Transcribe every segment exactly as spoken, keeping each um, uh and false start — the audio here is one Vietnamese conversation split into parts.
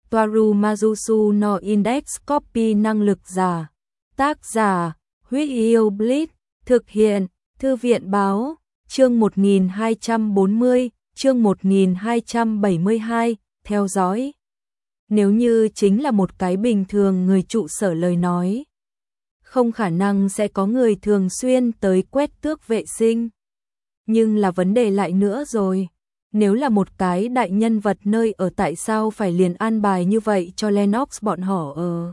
Toaru Majusu no Index Copy năng lực giả. Tác giả, Huyết Yêu Blitz, thực hiện, Thư viện báo, chương một nghìn hai trăm bốn mươi, chương một nghìn hai trăm bảy mươi hai, theo dõi. Nếu như chính là một cái bình thường người trụ sở lời nói, không khả năng sẽ có người thường xuyên tới quét tước vệ sinh. Nhưng là vấn đề lại nữa rồi. Nếu là một cái đại nhân vật nơi ở tại sao phải liền an bài như vậy cho Lennox bọn họ ở.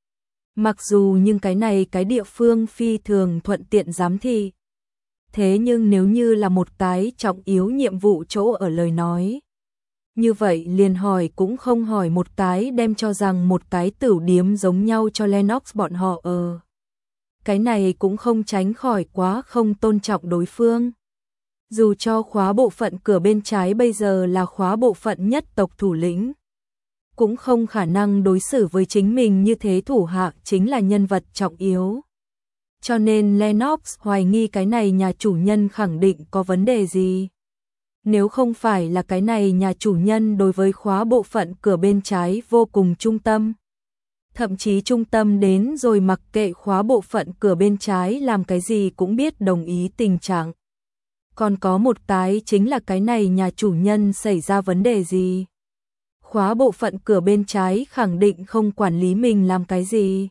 Mặc dù nhưng cái này cái địa phương phi thường thuận tiện giám thị. Thế nhưng nếu như là một cái trọng yếu nhiệm vụ chỗ ở lời nói. Như vậy liền hỏi cũng không hỏi một cái đem cho rằng một cái tửu điếm giống nhau cho Lennox bọn họ ở. Cái này cũng không tránh khỏi quá không tôn trọng đối phương. Dù cho khóa bộ phận cửa bên trái bây giờ là khóa bộ phận nhất tộc thủ lĩnh, cũng không khả năng đối xử với chính mình như thế, thủ hạ chính là nhân vật trọng yếu. Cho nên Lennox hoài nghi cái này nhà chủ nhân khẳng định có vấn đề gì. Nếu không phải là cái này nhà chủ nhân đối với khóa bộ phận cửa bên trái vô cùng trung tâm. Thậm chí trung tâm đến rồi mặc kệ khóa bộ phận cửa bên trái làm cái gì cũng biết đồng ý tình trạng. Còn có một cái chính là cái này nhà chủ nhân xảy ra vấn đề gì. Khóa bộ phận cửa bên trái khẳng định không quản lý mình làm cái gì.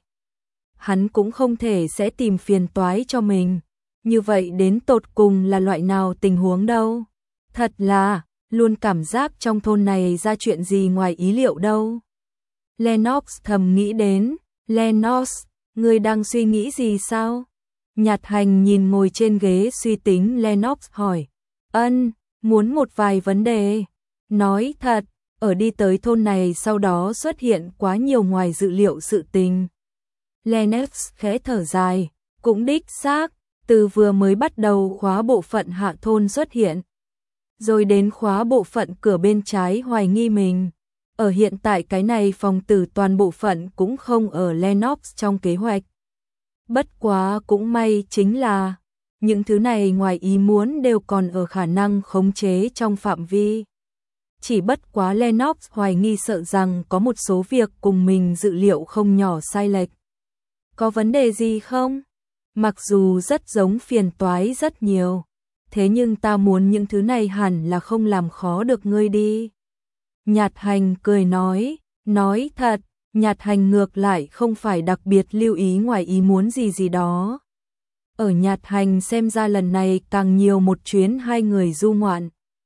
Hắn cũng không thể sẽ tìm phiền toái cho mình. Như vậy đến tột cùng là loại nào tình huống đâu. Thật là, luôn cảm giác trong thôn này ra chuyện gì ngoài ý liệu đâu. Lennox thầm nghĩ đến, Lennox, ngươi đang suy nghĩ gì sao? Nhạt Hành nhìn ngồi trên ghế suy tính Lennox hỏi, ân, muốn một vài vấn đề. Nói thật, ở đi tới thôn này sau đó xuất hiện quá nhiều ngoài dự liệu sự tình. Lennox khẽ thở dài, cũng đích xác, từ vừa mới bắt đầu khóa bộ phận hạ thôn xuất hiện. Rồi đến khóa bộ phận cửa bên trái hoài nghi mình. Ở hiện tại cái này phòng tử toàn bộ phận cũng không ở Lennox trong kế hoạch. Bất quá cũng may chính là, những thứ này ngoài ý muốn đều còn ở khả năng khống chế trong phạm vi. Chỉ bất quá Lennox hoài nghi sợ rằng có một số việc cùng mình dự liệu không nhỏ sai lệch. Có vấn đề gì không? Mặc dù rất giống phiền toái rất nhiều, thế nhưng ta muốn những thứ này hẳn là không làm khó được ngươi đi. Nhạt Hành cười nói, nói thật, Nhạt Hành ngược lại không phải đặc biệt lưu ý ngoài ý muốn gì gì đó. Ở Nhạt Hành xem ra lần này càng nhiều một chuyến hai người du ngoạn.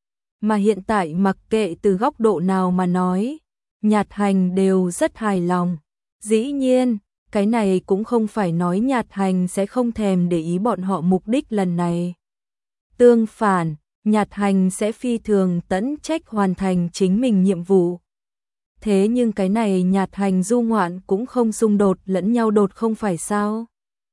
Mà hiện tại mặc kệ từ góc độ nào mà nói, Nhạt Hành đều rất hài lòng. Dĩ nhiên, cái này cũng không phải nói Nhạt Hành sẽ không thèm để ý bọn họ mục đích lần này. Tương phản, Nhạt Hành sẽ phi thường tận trách hoàn thành chính mình nhiệm vụ. Thế nhưng cái này Nhạt Hành du ngoạn cũng không xung đột lẫn nhau đột không phải sao?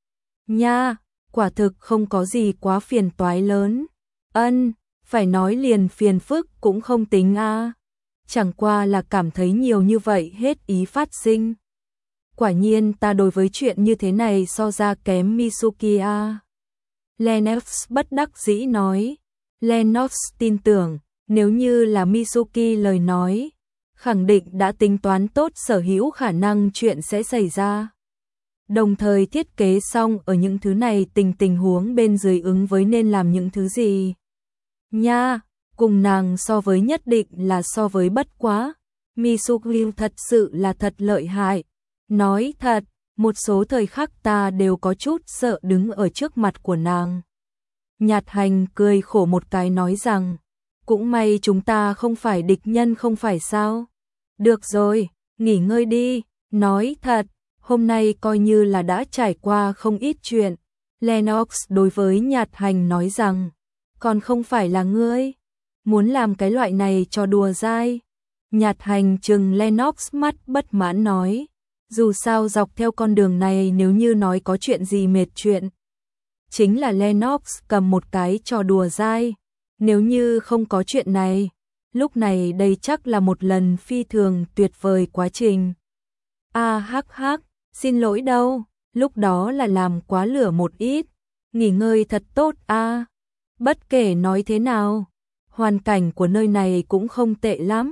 Nha, quả thực không có gì quá phiền toái lớn. Ân, phải nói liền phiền phức cũng không tính a. Chẳng qua là cảm thấy nhiều như vậy hết ý phát sinh. Quả nhiên ta đối với chuyện như thế này so ra kém Mitsuki a. Lennox bất đắc dĩ nói. Lennox tin tưởng, nếu như là Mitsuki lời nói, khẳng định đã tính toán tốt sở hữu khả năng chuyện sẽ xảy ra. Đồng thời thiết kế xong ở những thứ này tình tình huống bên dưới ứng với nên làm những thứ gì. Nha, cùng nàng so với nhất định là so với bất quá. Mitsuki thật sự là thật lợi hại. Nói thật, một số thời khắc ta đều có chút sợ đứng ở trước mặt của nàng. Nhạt Hành cười khổ một cái nói rằng, cũng may chúng ta không phải địch nhân không phải sao. Được rồi, nghỉ ngơi đi, nói thật, hôm nay coi như là đã trải qua không ít chuyện. Lennox đối với Nhạt Hành nói rằng, còn không phải là ngươi, muốn làm cái loại này cho đùa dai. Nhạt Hành trừng Lennox mắt bất mãn nói, dù sao dọc theo con đường này nếu như nói có chuyện gì mệt chuyện. Chính là Lennox cầm một cái trò đùa dai, nếu như không có chuyện này, lúc này đây chắc là một lần phi thường tuyệt vời quá trình. A hắc hắc, xin lỗi đâu, lúc đó là làm quá lửa một ít, nghỉ ngơi thật tốt a. Bất kể nói thế nào, hoàn cảnh của nơi này cũng không tệ lắm,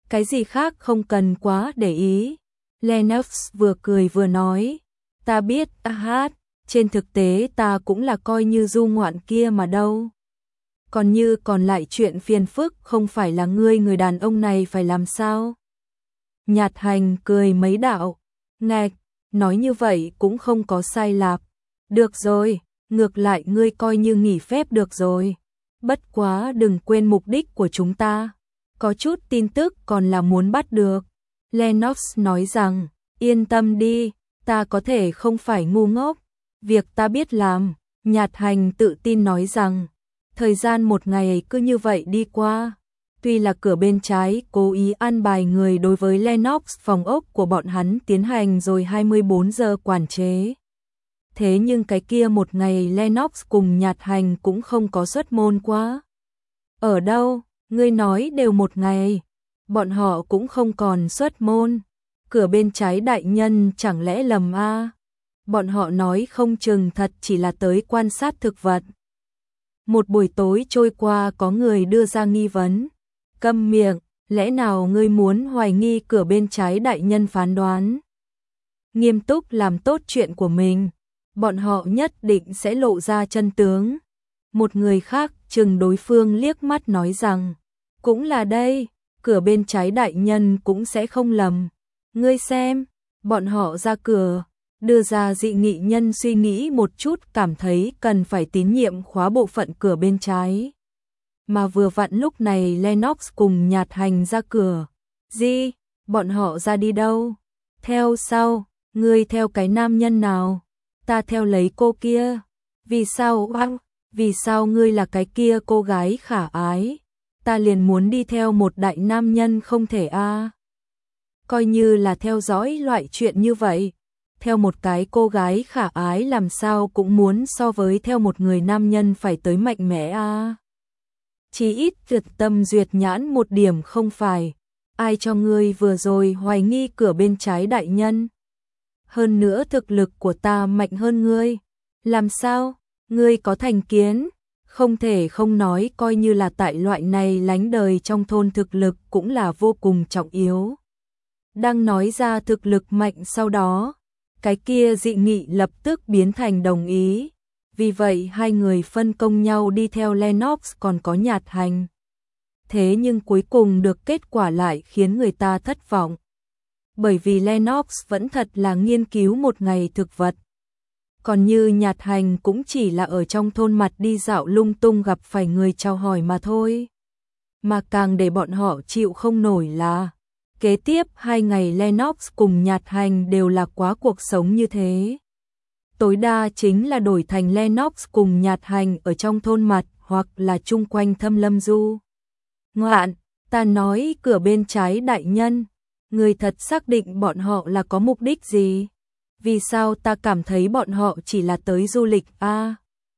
cái gì khác không cần quá để ý. Lennox vừa cười vừa nói, ta biết, ta hát, trên thực tế ta cũng là coi như du ngoạn kia mà đâu. Còn như còn lại chuyện phiền phức không phải là ngươi người đàn ông này phải làm sao? Nhạt Hành cười mấy đạo, ngạch, nói như vậy cũng không có sai lạp. Được rồi, ngược lại ngươi coi như nghỉ phép được rồi. Bất quá đừng quên mục đích của chúng ta. Có chút tin tức còn là muốn bắt được. Lennox nói rằng, yên tâm đi, ta có thể không phải ngu ngốc. Việc ta biết làm, Nhạt Hành tự tin nói rằng, thời gian một ngày cứ như vậy đi qua. Tuy là cửa bên trái cố ý an bài người đối với Lennox phòng ốc của bọn hắn tiến hành rồi hai mươi bốn giờ quản chế. Thế nhưng cái kia một ngày Lennox cùng Nhạt Hành cũng không có xuất môn quá. Ở đâu, ngươi nói đều một ngày, bọn họ cũng không còn xuất môn. Cửa bên trái đại nhân chẳng lẽ lầm a? À? Bọn họ nói không chừng thật chỉ là tới quan sát thực vật. Một buổi tối trôi qua có người đưa ra nghi vấn. Câm miệng, lẽ nào ngươi muốn hoài nghi cửa bên trái đại nhân phán đoán? Nghiêm túc làm tốt chuyện của mình, bọn họ nhất định sẽ lộ ra chân tướng. Một người khác chừng đối phương liếc mắt nói rằng, cũng là đây, cửa bên trái đại nhân cũng sẽ không lầm. Ngươi xem, bọn họ ra cửa, đưa ra dị nghị nhân suy nghĩ một chút cảm thấy cần phải tín nhiệm khóa bộ phận cửa bên trái. Mà vừa vặn lúc này Lennox cùng Nhạt Hành ra cửa. Gì? Bọn họ ra đi đâu? Theo sau, ngươi theo cái nam nhân nào? Ta theo lấy cô kia. Vì sao? Vì sao ngươi là cái kia cô gái khả ái? Ta liền muốn đi theo một đại nam nhân không thể a. À. Coi như là theo dõi loại chuyện như vậy. Theo một cái cô gái khả ái làm sao cũng muốn so với theo một người nam nhân phải tới mạnh mẽ a. À. Chỉ ít tuyệt tâm duyệt nhãn một điểm không phải. Ai cho ngươi vừa rồi hoài nghi cửa bên trái đại nhân? Hơn nữa thực lực của ta mạnh hơn ngươi. Làm sao? Ngươi có thành kiến? Không thể không nói coi như là tại loại này lánh đời trong thôn thực lực cũng là vô cùng trọng yếu. Đang nói ra thực lực mạnh sau đó, cái kia dị nghị lập tức biến thành đồng ý. Vì vậy hai người phân công nhau đi theo Lennox còn có Nhạt Hành. Thế nhưng cuối cùng được kết quả lại khiến người ta thất vọng. Bởi vì Lennox vẫn thật là nghiên cứu một ngày thực vật. Còn như Nhạt Hành cũng chỉ là ở trong thôn mặt đi dạo lung tung gặp phải người chào hỏi mà thôi. Mà càng để bọn họ chịu không nổi là kế tiếp hai ngày Lennox cùng Nhạt Hành đều là quá cuộc sống như thế. Tối đa chính là đổi thành Lennox cùng Nhạt Hành ở trong thôn mặt hoặc là chung quanh Thâm Lâm Du. Ngoạn, ta nói cửa bên trái đại nhân, người thật xác định bọn họ là có mục đích gì? Vì sao ta cảm thấy bọn họ chỉ là tới du lịch a? À,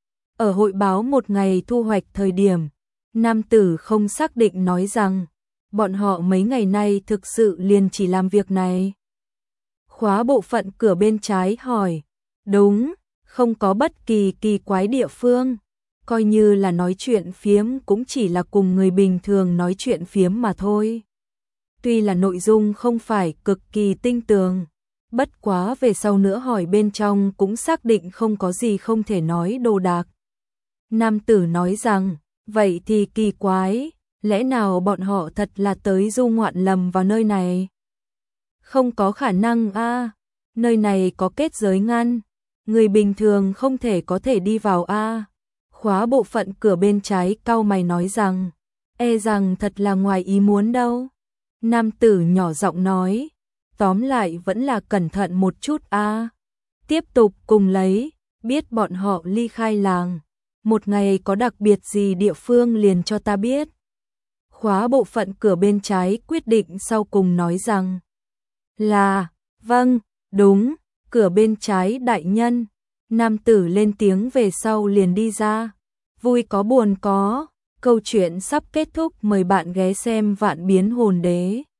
ở hội báo một ngày thu hoạch thời điểm, nam tử không xác định nói rằng, bọn họ mấy ngày nay thực sự liền chỉ làm việc này. Khóa bộ phận cửa bên trái hỏi, đúng, không có bất kỳ kỳ quái địa phương, coi như là nói chuyện phiếm cũng chỉ là cùng người bình thường nói chuyện phiếm mà thôi. Tuy là nội dung không phải cực kỳ tinh tường, bất quá về sau nữa hỏi bên trong cũng xác định không có gì không thể nói đồ đạc. Nam tử nói rằng, vậy thì kỳ quái, lẽ nào bọn họ thật là tới du ngoạn lầm vào nơi này? Không có khả năng a, à, nơi này có kết giới ngăn, người bình thường không thể có thể đi vào a. À. Khóa bộ phận cửa bên trái cau mày nói rằng, e rằng thật là ngoài ý muốn đâu. Nam tử nhỏ giọng nói, tóm lại vẫn là cẩn thận một chút a. À. Tiếp tục cùng lấy, biết bọn họ ly khai làng, một ngày có đặc biệt gì địa phương liền cho ta biết. Khóa bộ phận cửa bên trái quyết định sau cùng nói rằng, là, vâng, đúng, cửa bên trái đại nhân. Nam tử lên tiếng về sau liền đi ra. Vui có buồn có, câu chuyện sắp kết thúc, mời bạn ghé xem Vạn Biến Hồn Đế.